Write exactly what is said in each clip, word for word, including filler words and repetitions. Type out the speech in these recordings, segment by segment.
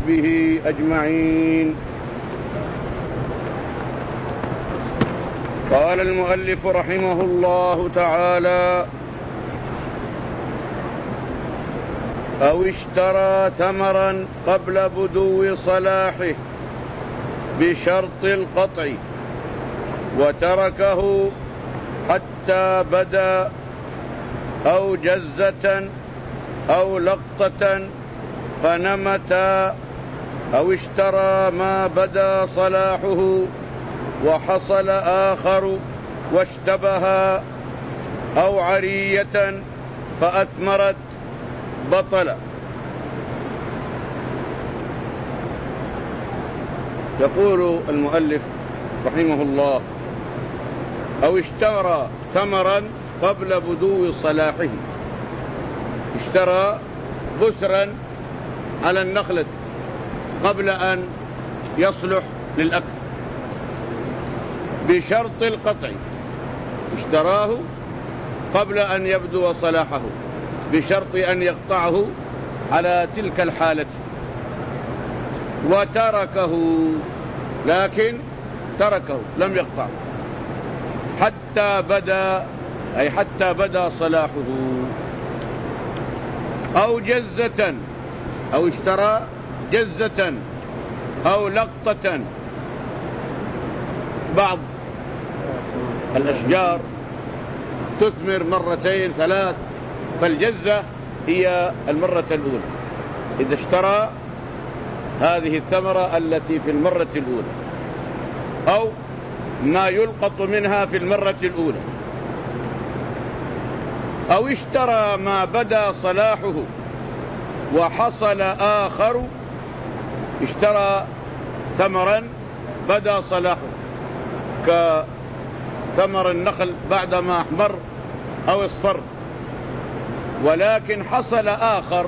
وصحبه أجمعين. قال المؤلف رحمه الله تعالى: أو اشترى ثمرا قبل بدو صلاحه بشرط القطع وتركه حتى بدا، أو جزة أو لقطة فنمتا، أو اشترى ما بدا صلاحه وحصل آخر واشتبها، أو عرية فأثمرت بطل. يقول المؤلف رحمه الله: أو اشترى ثمرا قبل بدو صلاحه، اشترى بسرا على النخلة قبل أن يصلح للأكل بشرط القطع، اشتراه قبل أن يبدو صلاحه بشرط أن يقطعه على تلك الحالة، وتركه، لكن تركه لم يقطعه حتى بدا، أي حتى بدا صلاحه. أو جزة، أو اشترى جزة أو لقطة. بعض الأشجار تثمر مرتين ثلاث، فالجزة هي المرة الأولى، إذا اشترى هذه الثمرة التي في المرة الأولى، أو ما يلقط منها في المرة الأولى. أو اشترى ما بدا صلاحه وحصل آخر، اشترى ثمرا بدا صلاحه كثمر النخل بعدما احمر أو اصفر، ولكن حصل آخر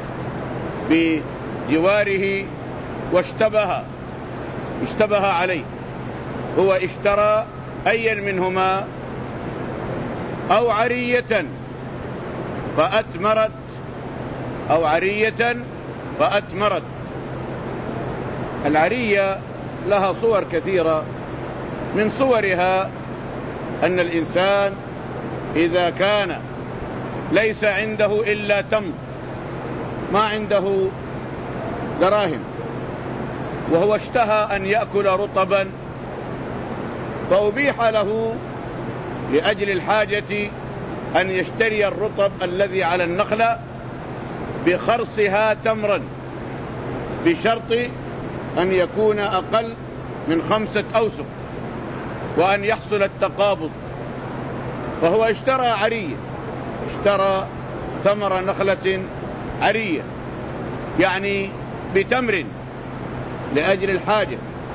بجواره واشتبه اشتبه عليه، هو اشترى أي منهما، أو عرية فأثمرت، أو عرية فأثمرت. العرية لها صور كثيرة، من صورها أن الإنسان إذا كان ليس عنده إلا تمر، ما عنده دراهم، وهو اشتهى أن يأكل رطبا، فأبيح له لأجل الحاجة أن يشتري الرطب الذي على النخلة بخرصها تمرا، بشرط أن يكون أقل من خمسة أوسق وأن يحصل التقابض. فهو اشترى عرية، اشترى ثمر نخلة عرية، يعني بتمر لأجل الحاجة،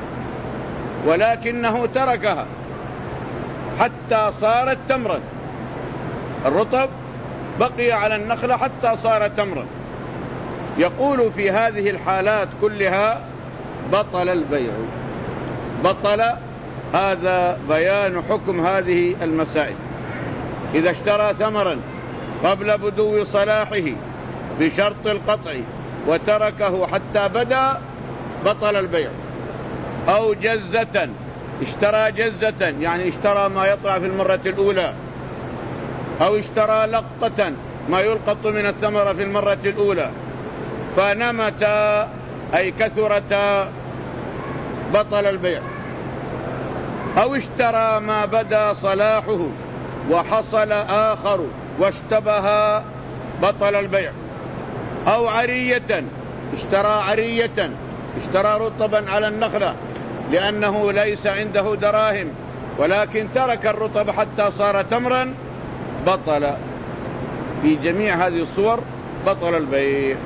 ولكنه تركها حتى صارت تمرا. الرطب بقي على النخلة حتى صار تمرا. يقول في هذه الحالات كلها بطل البيع. بطل، هذا بيان حكم هذه المسائل. إذا اشترى ثمرا قبل بدو صلاحه بشرط القطع وتركه حتى بدا، بطل البيع. أو جزة، اشترى جزة يعني اشترى ما يطلع في المرة الأولى، أو اشترى لقطة ما يلقط من الثمرة في المرة الأولى، فنمتا أي كثرتا، بطل البيع. أو اشترى ما بدا صلاحه وحصل آخر واشتبها، بطل البيع. أو عرية، اشترى عرية، اشترى رطبا على النخلة لأنه ليس عنده دراهم، ولكن ترك الرطب حتى صار تمرا، بطل. في جميع هذه الصور بطل البيع.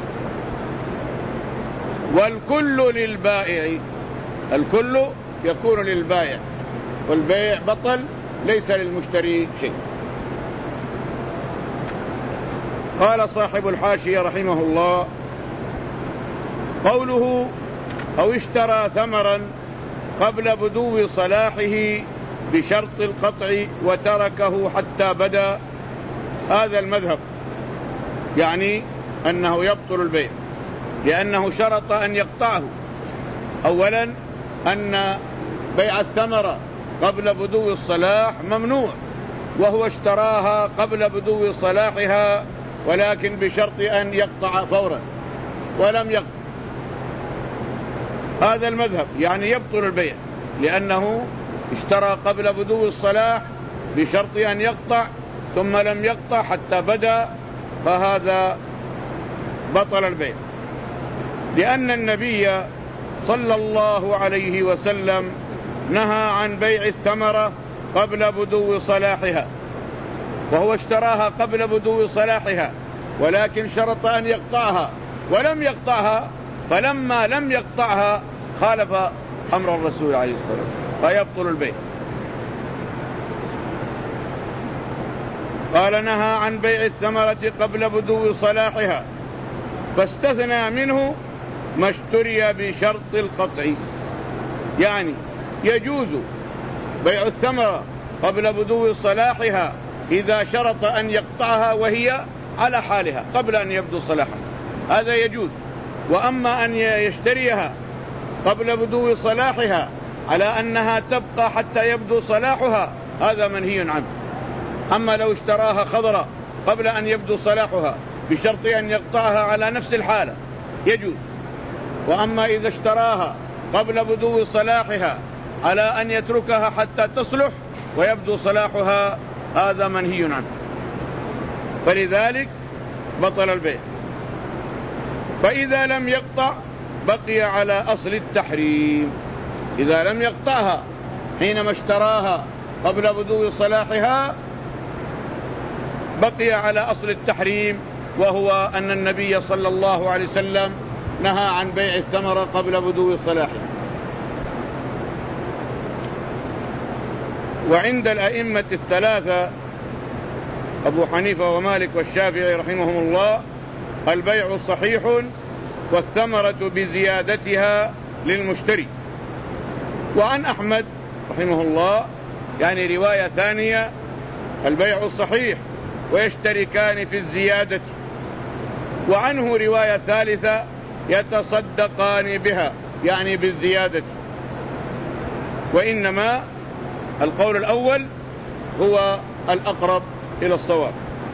والكل للبائع، الكل يكون للبائع، والبيع بطل، ليس للمشتري شيء. قال صاحب الحاشية رحمه الله: قوله أو اشترى ثمرا قبل بدو صلاحه بشرط القطع وتركه حتى بدا، هذا المذهب، يعني أنه يبطل البيع. لأنه شرط أن يقطعه. أولا أن بيع الثمرة قبل بدو الصلاح ممنوع، وهو اشتراها قبل بدو صلاحها ولكن بشرط أن يقطع فورا، ولم يقطع. هذا المذهب، يعني يبطل البيع لأنه اشترى قبل بدو الصلاح بشرط أن يقطع ثم لم يقطع حتى بدأ، فهذا بطل البيع. لأن النبي صلى الله عليه وسلم نهى عن بيع الثمرة قبل بدو صلاحها، وهو اشتراها قبل بدو صلاحها ولكن شرط أن يقطعها ولم يقطعها، فلما لم يقطعها خالف أمر الرسول عليه الصلاة والسلام فيبطل البيع. قال نهى عن بيع الثمرة قبل بدو صلاحها، فاستثنى منه ما اشتري بشرط القطع. يعني يجوز بيع الثمرة قبل بدو صلاحها إذا شرط أن يقطعها وهي على حالها قبل أن يبدو صلاحها، هذا يجوز. وأما أن يشتريها قبل بدو صلاحها على أنها تبقى حتى يبدو صلاحها هذا منهي عنه. أما لو اشتراها خضراء قبل أن يبدو صلاحها بشرط أن يقطعها على نفس الحالة يجوز. وأما إذا اشتراها قبل بدو صلاحها على أن يتركها حتى تصلح ويبدو صلاحها هذا منهي عنه، فلذلك بطل البيع. فإذا لم يقطع بقي على أصل التحريم. إذا لم يقطعها حينما اشتراها قبل بدو صلاحها بقي على أصل التحريم، وهو أن النبي صلى الله عليه وسلم نهى عن بيع الثمرة قبل بدو صلاحها. وعند الأئمة الثلاثة أبو حنيفة ومالك والشافعي رحمهم الله البيع صحيح والثمرة بزيادتها للمشتري. وعن أحمد رحمه الله يعني رواية ثانية البيع صحيح ويشتركان في الزيادة. وعنه رواية ثالثة يتصدقان بها يعني بالزيادة. وإنما القول الأول هو الأقرب إلى الصواب.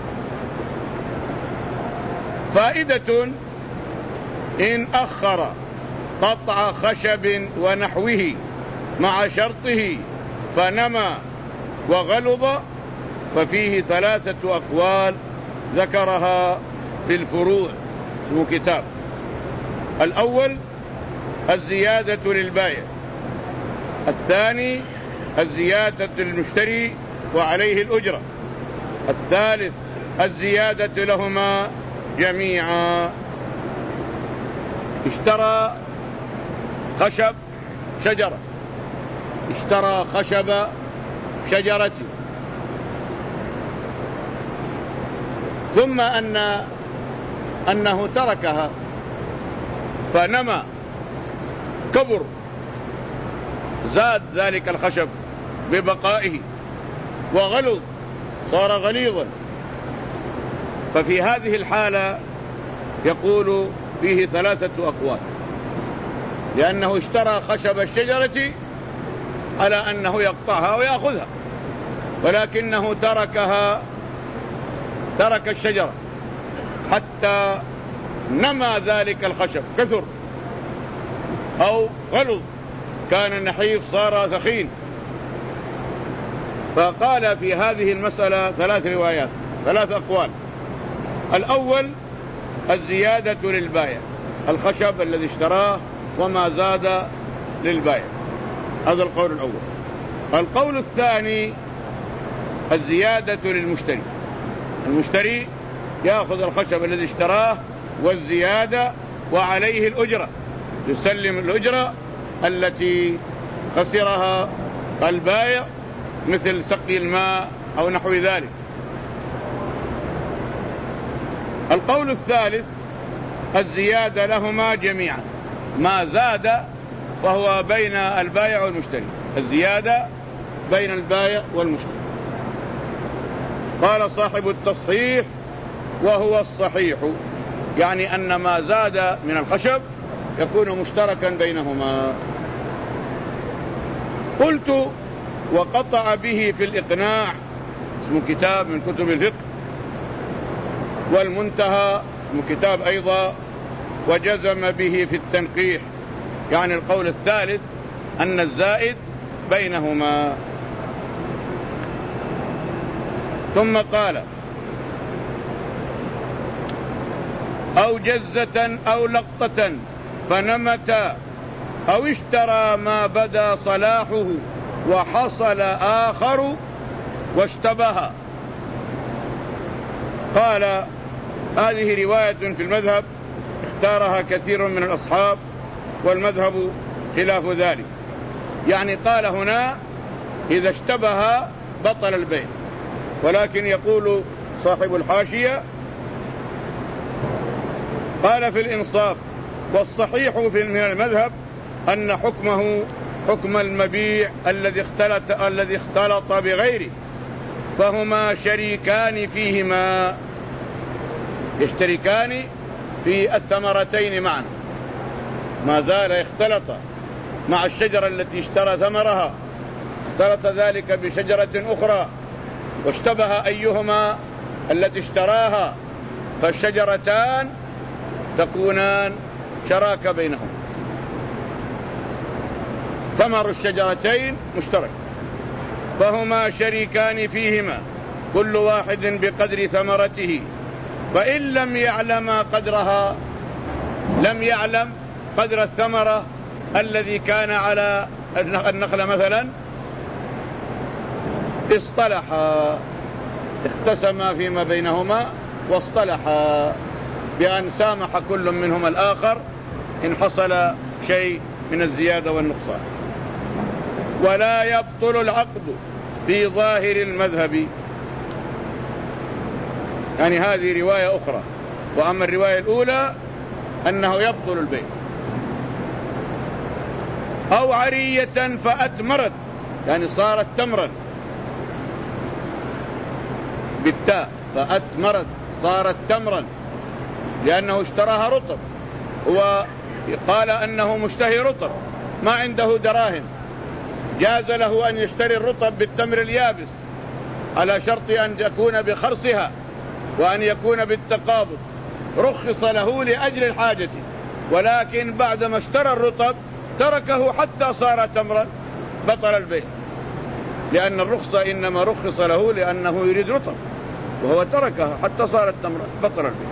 فائدة: إن أخر قطع خشب ونحوه مع شرطه فنمى وغلظ ففيه ثلاثة أقوال ذكرها في الفروع اسمه كتاب. الأول الزيادة للبائع، الثاني الزيادة للمشتري وعليه الأجرة، الثالث الزيادة لهما جميعا. اشترى خشب شجرة، اشترى خشب شجرة، ثم أن أنه تركها فنمى كبر، زاد ذلك الخشب ببقائه وغلظ صار غليظا، ففي هذه الحالة يقول فيه ثلاثة أقوال، لأنه اشترى خشب الشجرة على أنه يقطعها ويأخذها، ولكنه تركها ترك الشجرة حتى نمى ذلك الخشب كثر أو غلظ، كان النحيف صار ثخين. فقال في هذه المسألة ثلاث روايات ثلاث أقوال. الأول الزيادة للبائع، الخشب الذي اشتراه وما زاد للبائع، هذا القول الأول. القول الثاني الزيادة للمشتري، المشتري يأخذ الخشب الذي اشتراه والزيادة وعليه الأجرة، يسلم الأجرة التي خسرها البائع مثل سقي الماء أو نحو ذلك. القول الثالث الزيادة لهما جميعا، ما زاد وهو بين البائع والمشتري، الزيادة بين البائع والمشتري. قال صاحب التصحيح وهو الصحيح، يعني أن ما زاد من الخشب يكون مشتركا بينهما. قلت وقطع به في الإقناع، اسم كتاب من كتب الفقه، والمنتهى اسم كتاب أيضا، وجزم به في التنقيح، يعني القول الثالث أن الزائد بينهما. ثم قال أو جزة أو لقطة فنمت أو اشترى ما بدا صلاحه وحصل آخر واشتبه. قال هذه رواية في المذهب اختارها كثير من الأصحاب، والمذهب خلاف ذلك. يعني قال هنا إذا اشتبه بطل البيع، ولكن يقول صاحب الحاشية قال في الإنصاف والصحيح في من المذهب أن حكمه حكم المبيع الذي اختلط الذي اختلط بغيره، فهما شريكان فيهما، يشتركان في الثمرتين معا، ما زال اختلط مع الشجرة التي اشترى ثمرها، اختلط ذلك بشجرة أخرى واشتبه أيهما التي اشتراها، فالشجرتان تكونان شراك بينهم، ثمر الشجرتين مشترك، فهما شريكان فيهما كل واحد بقدر ثمرته، فإن لم يعلم قدرها لم يعلم قدر الثمرة الذي كان على النخلة مثلا، اصطلحا، اقتسما فيما بينهما واصطلحا بأن سامح كل منهما الآخر إن حصل شيء من الزيادة والنقصان. ولا يبطل العقد في ظاهر المذهب، يعني هذه رواية أخرى. وأما الرواية الأولى أنه يبطل البيع. أو عرية فأتمرت، يعني صارت تمرا بالتاء، فأتمرت صارت تمرا لأنه اشتراها رطب، هو قال أنه مشتهي رطب ما عنده دراهم، جاز له أن يشتري الرطب بالتمر اليابس على شرط أن يكون بخرصها وأن يكون بالتقابض، رخص له لأجل الحاجة، ولكن بعدما اشترى الرطب تركه حتى صار تمرا، بطل البيع، لأن الرخصة إنما رخص له لأنه يريد رطب، وهو تركها حتى صارت تمرا، بطل البيع.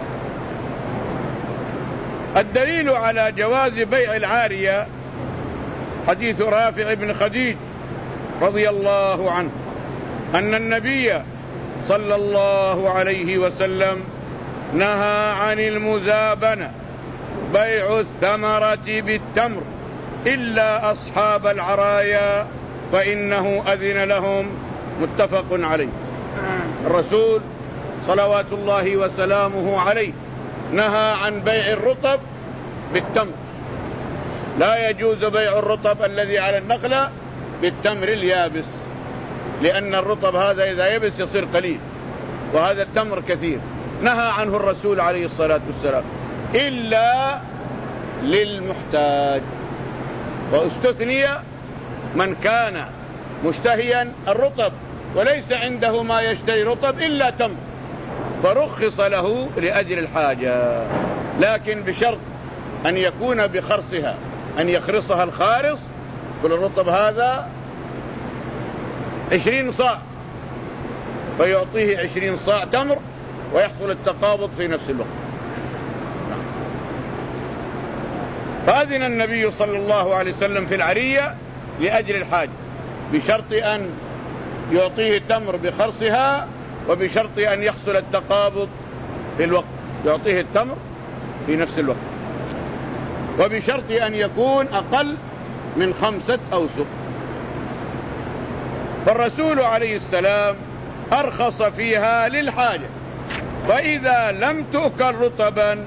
الدليل على جواز بيع العارية حديث رافع بن خديج رضي الله عنه أن النبي صلى الله عليه وسلم نهى عن المزابنة، بيع الثمرة بالتمر إلا أصحاب العرايا فإنه أذن لهم، متفق عليه. الرسول صلوات الله وسلامه عليه نهى عن بيع الرطب بالتمر، لا يجوز بيع الرطب الذي على النخلة بالتمر اليابس، لأن الرطب هذا إذا يبس يصير قليل، وهذا التمر كثير. نهى عنه الرسول عليه الصلاة والسلام إلا للمحتاج، واستثني من كان مشتهيا الرطب وليس عنده ما يشتري رطب إلا تمر، فرخص له لأجل الحاجة، لكن بشرط أن يكون بخرصها، أن يخرصها الخارص. كل الرطب هذا عشرين صاع، فيعطيه عشرين صاع تمر ويحصل التقابض في نفس الوقت. فأذن النبي صلى الله عليه وسلم في العرية لأجل الحاجة، بشرط أن يعطيه التمر بخرصها، وبشرط أن يحصل التقابض في الوقت، يعطيه التمر في نفس الوقت، وبشرط أن يكون أقل من خمسة أوسق. فالرسول عليه السلام أرخص فيها للحاجة، فإذا لم تؤكل رطبا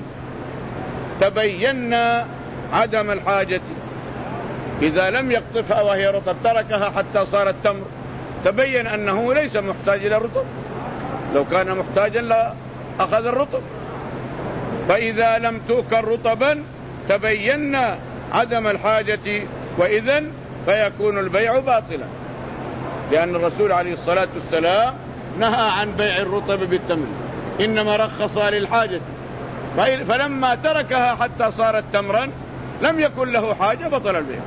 تبينا عدم الحاجة، إذا لم يقطفها وهي رطب تركها حتى صارت تمر، تبين أنه ليس محتاج إلى الرطب، لو كان محتاجا لأخذ الرطب، فإذا لم تؤكل رطبا تبين عدم الحاجة وإذن فيكون البيع باطلا، لأن الرسول عليه الصلاة والسلام نهى عن بيع الرطب بالتمر، إنما رخص للحاجة، فلما تركها حتى صارت تمرا لم يكن له حاجة بطل البيع.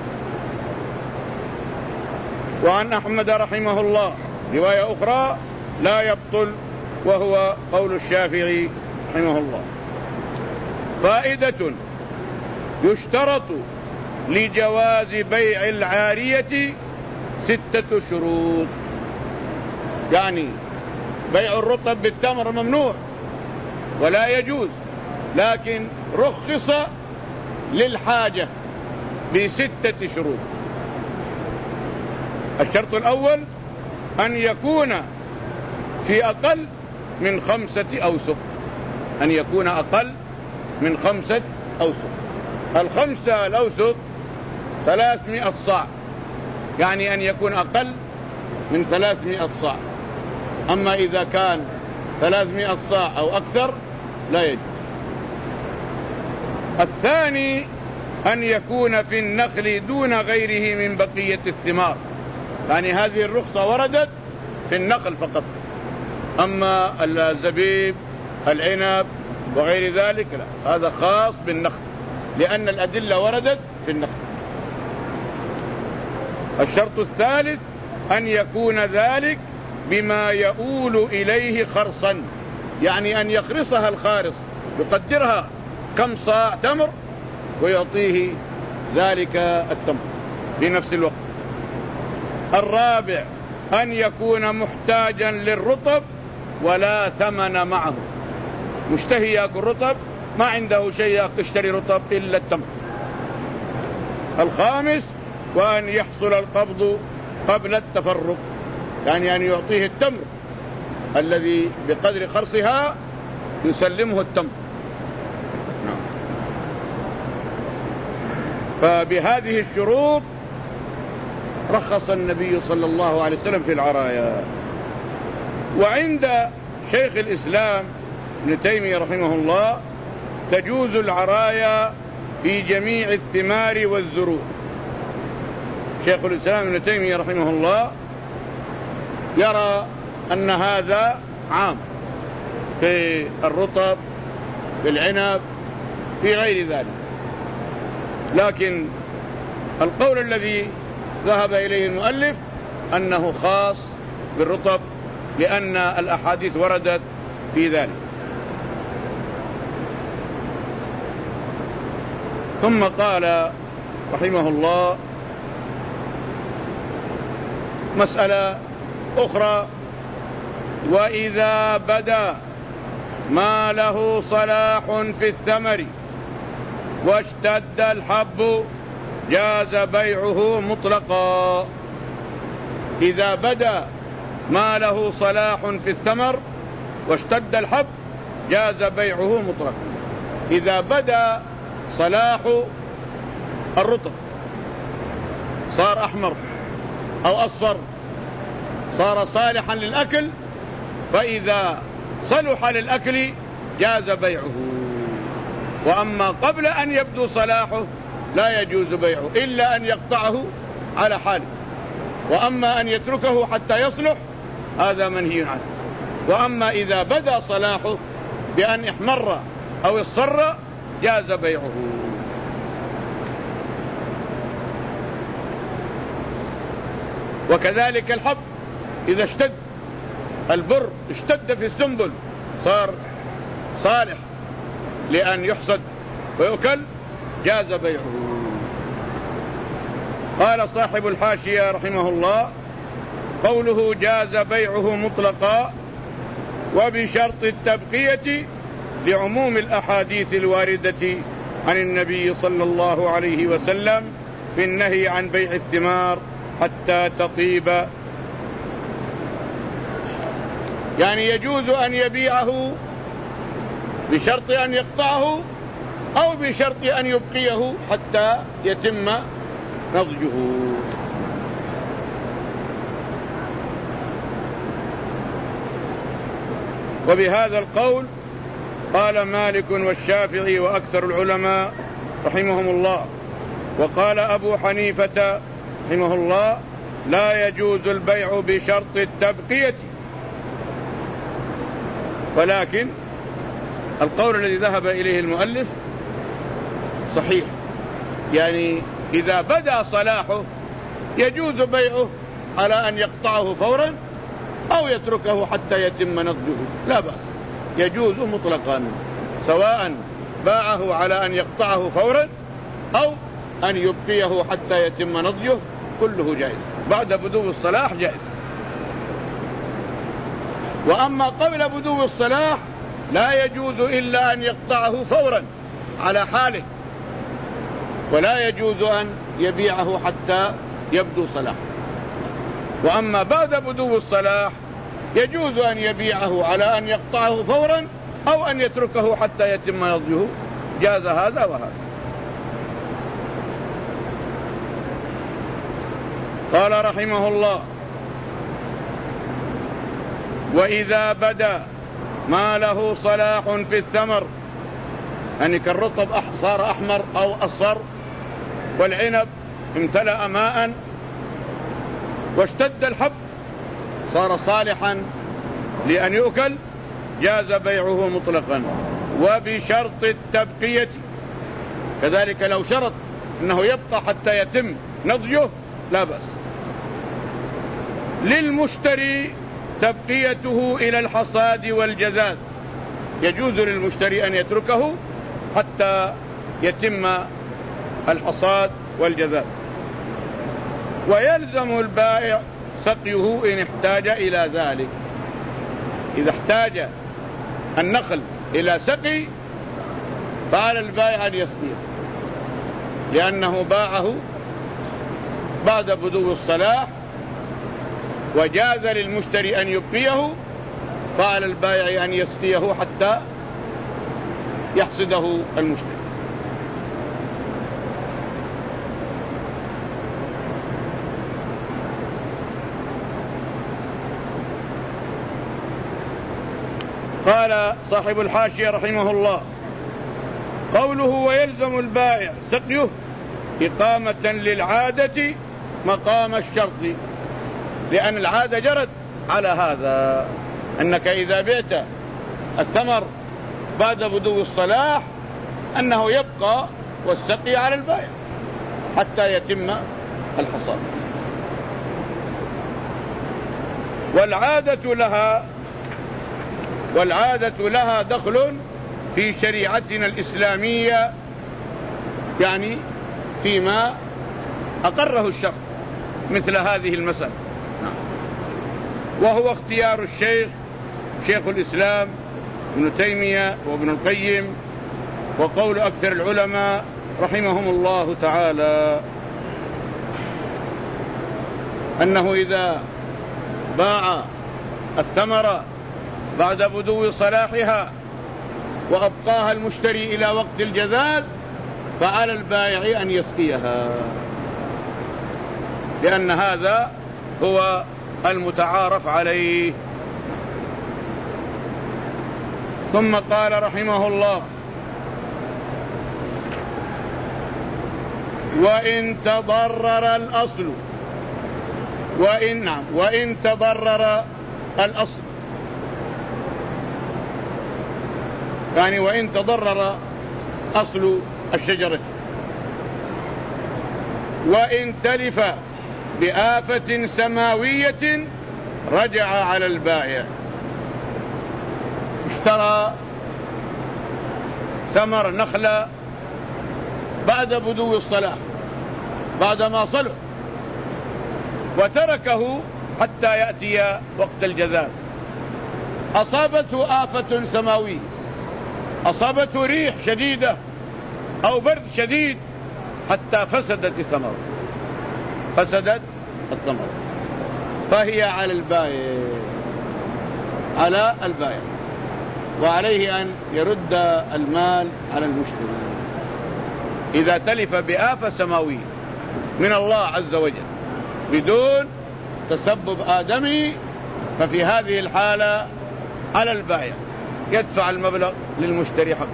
وعن أحمد رحمه الله رواية أخرى لا يبطل، وهو قول الشافعي رحمه الله. فائدة: يشترط لجواز بيع العارية ستة شروط. يعني بيع الرطب بالتمر ممنوع ولا يجوز، لكن رخص للحاجة بستة شروط. الشرط الأول أن يكون في أقل من خمسة أوسق، أن يكون أقل من خمسة أوسق. الخمسة الأوسق ثلاثمائة صاع، يعني أن يكون أقل من ثلاثمائة صاع. أما إذا كان ثلاثمائة صاع أو أكثر لا يجوز. الثاني أن يكون في النخل دون غيره من بقية الثمار، يعني هذه الرخصة وردت في النخل فقط، أما الزبيب العنب وغير ذلك لا، هذا خاص بالنخل، لأن الأدلة وردت في النخل. الشرط الثالث أن يكون ذلك بما يؤول إليه خرصا، يعني أن يخرصها الخارص، يقدرها كم صاع تمر ويعطيه ذلك التمر في نفس الوقت. الرابع أن يكون محتاجا للرطب ولا ثمن معه، مشتهي يأكل رطب ما عنده شيء يشتري رطب إلا التمر. الخامس وأن يحصل القبض قبل التفرق، يعني أن يعطيه التمر الذي بقدر خرصها يسلمه التمر. فبهذه الشروط رخص النبي صلى الله عليه وسلم في العرايا. وعند شيخ الإسلام ابن تيمية رحمه الله تجوز العرايا في جميع الثمار والزروع. شيخ الإسلام ابن تيمية رحمه الله يرى أن هذا عام في الرطب في العنب في غير ذلك، لكن القول الذي ذهب إليه المؤلف أنه خاص بالرطب، لأن الأحاديث وردت في ذلك. ثم قال رحمه الله مسألة أخرى: وإذا بدا ما له صلاح في الثمر واشتد الحب جاز بيعه مطلقا. إذا بدا ما له صلاح في الثمر واشتد الحب جاز بيعه مطلقا. إذا بدا صلاح الرطب صار أحمر أو أصفر صار صالحا للأكل، فإذا صلح للأكل جاز بيعه. وأما قبل أن يبدو صلاحه لا يجوز بيعه إلا أن يقطعه على حاله، وأما أن يتركه حتى يصلح هذا منهي عنه. وأما إذا بدا صلاحه بأن احمر أو اصفر جاز بيعه. وكذلك الحب إذا اشتد، البر اشتد في السنبل صار صالح لأن يحصد ويؤكل جاز بيعه. قال صاحب الحاشية رحمه الله: قوله جاز بيعه مطلقا وبشرط التبقية لعموم الأحاديث الواردة عن النبي صلى الله عليه وسلم في النهي عن بيع الثمار حتى تطيب. يعني يجوز أن يبيعه بشرط أن يقطعه أو بشرط أن يبقيه حتى يتم نضجه. وبهذا القول قال مالك والشافعي وأكثر العلماء رحمهم الله. وقال أبو حنيفة رحمه الله: لا يجوز البيع بشرط التبقية. ولكن القول الذي ذهب إليه المؤلف صحيح، يعني إذا بدأ صلاحه يجوز بيعه على أن يقطعه فورا أو يتركه حتى يتم نضجه، لا بأس، يجوز مطلقا، سواء باعه على أن يقطعه فورا أو أن يبقيه حتى يتم نضجه، كله جائز، بعد بدو الصلاح جائز. وأما قبل بدو الصلاح لا يجوز إلا أن يقطعه فورا على حاله، ولا يجوز أن يبيعه حتى يبدو صلاح. وأما بعد بدو الصلاح يجوز أن يبيعه على أن يقطعه فورا أو أن يتركه حتى يتم نضجه، جاز هذا وهذا. قال رحمه الله: وإذا بدا ما له صلاح في الثمر، يعني كالرطب صار أحمر أو أصفر، والعنب امتلأ ماء واشتد الحب صار صالحا لأن يؤكل، جاز بيعه مطلقا وبشرط التبقية. كذلك لو شرط أنه يبقى حتى يتم نضجه لا بأس. للمشتري تبقيته إلى الحصاد والجذاذ، يجوز للمشتري أن يتركه حتى يتم الحصاد والجذاذ. ويلزم البائع سقيه إن احتاج إلى ذلك، إذا احتاج النخل إلى سقي فعلى البائع أن يسقيه، لأنه باعه بعد بدو الصلاح، وجاز للمشتري أن يبقيه، فعلى البائع أن يسقيه حتى يحصده المشتري. قال صاحب الحاشية رحمه الله: قوله ويلزم البائع سقيه إقامة للعادة مقام الشرط، لأن العادة جرت على هذا، أنك إذا بعت الثمر بعد بدو الصلاح أنه يبقى والسقي على البائع حتى يتم الحصاد. والعادة لها والعادة لها دخل في شريعتنا الإسلامية، يعني فيما أقره الشرع مثل هذه المسألة، وهو اختيار الشيخ شيخ الإسلام ابن تيمية وابن القيم، وقول أكثر العلماء رحمهم الله تعالى، أنه إذا باع الثمرة بعد بدو صلاحها وأبقاها المشتري إلى وقت الجذاذ فعلى البائع أن يسقيها، لأن هذا هو المتعارف عليه. ثم قال رحمه الله: وإن تضرر الأصل وإن, نعم وإن تضرر الأصل، يعني وإن تضرر أصل الشجرة وإن تلف بآفة سماوية رجع على البائع. اشترى ثمر نخلة بعد بدو الصلاح بعدما صلح وتركه حتى يأتي وقت الجذاذ، أصابته آفة سماوية، أصابته ريح شديدة أو برد شديد حتى فسدت الثمرة فسدت الثمرة فهي على البائع على البائع وعليه أن يرد المال على المشتري إذا تلف بآفة سماوية من الله عز وجل بدون تسبب آدمي، ففي هذه الحالة على البائع يدفع المبلغ للمشتري حقه.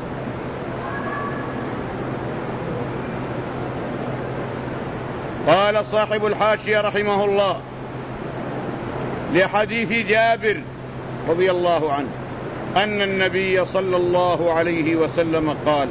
قال صاحب الحاشية رحمه الله لحديث جابر رضي الله عنه أن النبي صلى الله عليه وسلم قال: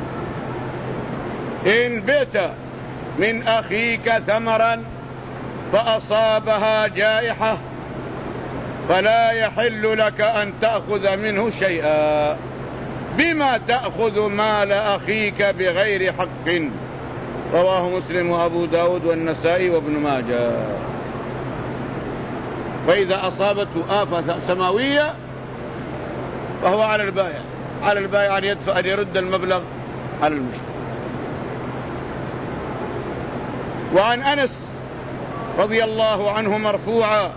إن بئت من أخيك ثمرا فأصابها جائحة فلا يحل لك أن تأخذ منه شيئا، بما تأخذ مال أخيك بغير حق. رواه مسلم وأبو داود والنسائي وابن ماجه. فإذا أصابته آفة سماوية فهو على البائع على البائع أن يدفع أن يرد المبلغ على المشتري. وعن أنس رضي الله عنه مرفوعا: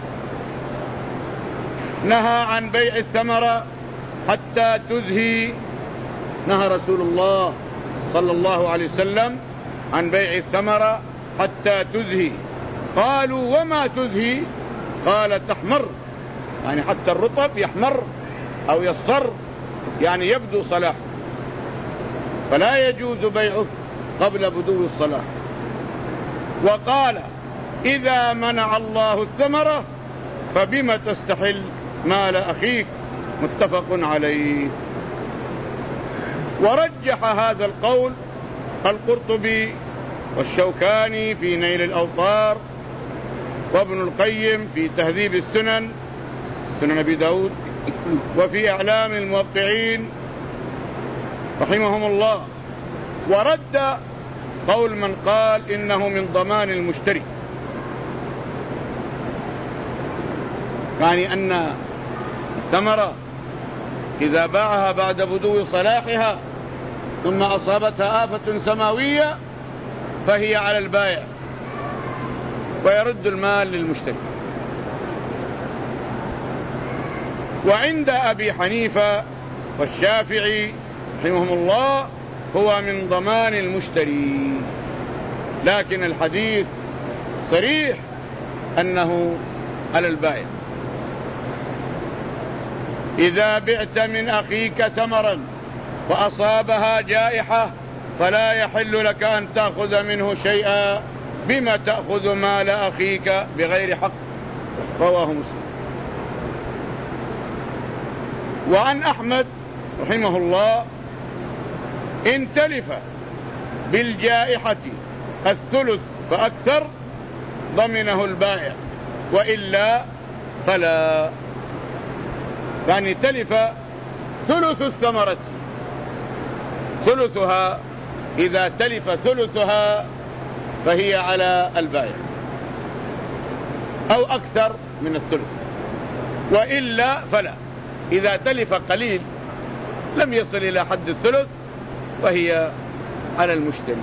نهى عن بيع الثمرة حتى تزهي. نهى رسول الله صلى الله عليه وسلم عن بيع الثمرة حتى تزهي. قالوا: وما تزهي؟ قال: تحمر، يعني حتى الرطب يحمر أو يصفر، يعني يبدو صلاحه، فلا يجوز بيعه قبل بدو الصلاح. وقال: إذا منع الله الثمرة فبما تستحل مال أخيك. متفق عليه. ورجح هذا القول القرطبي والشوكاني في نيل الأوطار، وابن القيم في تهذيب السنن سنن أبي داود، وفي إعلام الموقعين رحمهم الله. ورد قول من قال إنه من ضمان المشتري، يعني أن الثمرة إذا باعها بعد بدو صلاحها ثم أصابتها آفة سماوية فهي على البائع ويرد المال للمشتري. وعند أبي حنيفة والشافعي رحمهم الله هو من ضمان المشتري، لكن الحديث صريح أنه على البائع. إذا بعت من أخيك ثمرا فأصابها جائحة فلا يحل لك أن تأخذ منه شيئا، بما تأخذ مال أخيك بغير حق. رواه مسلم. وعن أحمد رحمه الله: إن تلف بالجائحة الثلث فأكثر ضمنه البائع، وإلا فلا. يعني تلف ثلث الثمرة، ثلثها، إذا تلف ثلثها فهي على البائع أو أكثر من الثلث، وإلا فلا. إذا تلف قليل لم يصل إلى حد الثلث فهي على المشتري.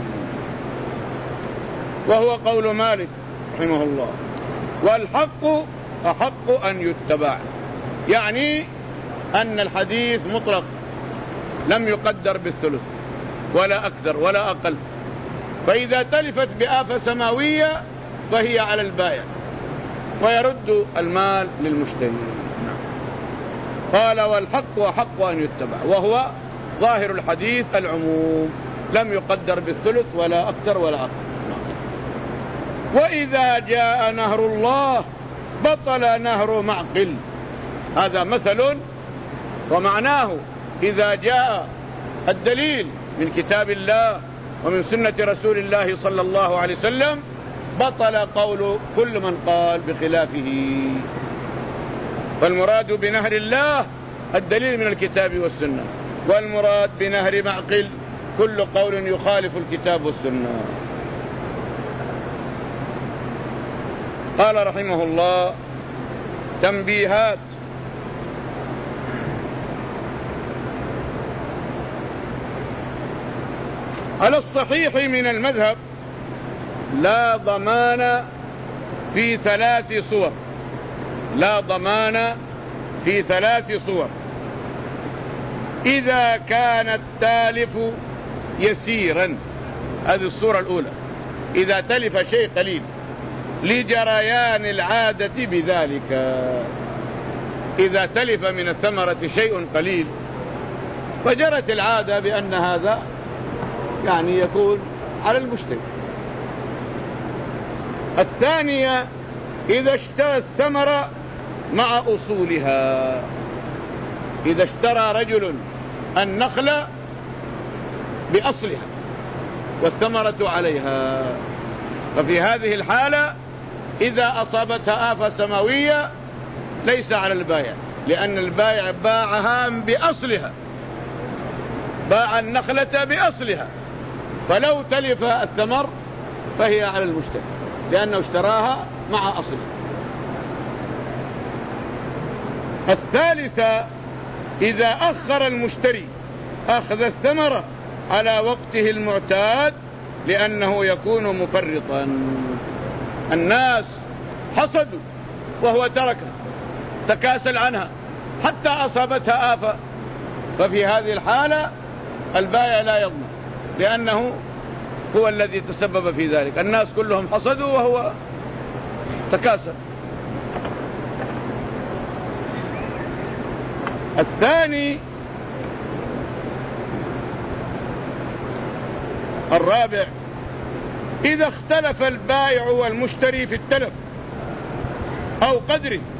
وهو قول مالك رحمه الله: والحق أحق أن يتبع، يعني أن الحديث مطلق لم يقدر بالثلث ولا أكثر ولا أقل. فإذا تلفت بآفة سماوية فهي على البائع ويرد المال للمشتري. قال: والحق أحق أن يتبع، وهو ظاهر الحديث العموم، لم يقدر بالثلث ولا أكثر ولا أقل. وإذا جاء نهر الله بطل نهر معقل. هذا مثل ومعناه: إذا جاء الدليل من كتاب الله ومن سنة رسول الله صلى الله عليه وسلم بطل قول كل من قال بخلافه. فالمراد بنهر الله الدليل من الكتاب والسنة، والمراد بنهر معقل كل قول يخالف الكتاب والسنة. قال رحمه الله: تنبيهات. على الصحيح من المذهب لا ضمان في ثلاث صور، لا ضمان في ثلاث صور: إذا كان التالف يسيرا، هذه الصورة الأولى، إذا تلف شيء قليل لجريان العادة بذلك. إذا تلف من الثمرة شيء قليل فجرت العادة بأن هذا يعني يكون على المشتري. الثانية إذا اشترى الثمرة مع أصولها، إذا اشترى رجل النخلة بأصلها والثمرة عليها، ففي هذه الحالة إذا أصابتها آفة سماوية ليس على البائع، لأن البائع باعها بأصلها، باع النخلة بأصلها، فلو تلف الثمر فهي على المشتري لأنه اشتراها مع أصلها. الثالثة إذا أخر المشتري أخذ الثمرة على وقته المعتاد لأنه يكون مفرطا، الناس حصدوا وهو تركها تكاسل عنها حتى أصابتها آفة، ففي هذه الحالة البائع لا يضمن لأنه هو الذي تسبب في ذلك، الناس كلهم حصدوا وهو تكاسل. الثاني الرابع إذا اختلف البائع والمشتري في التلف أو قدره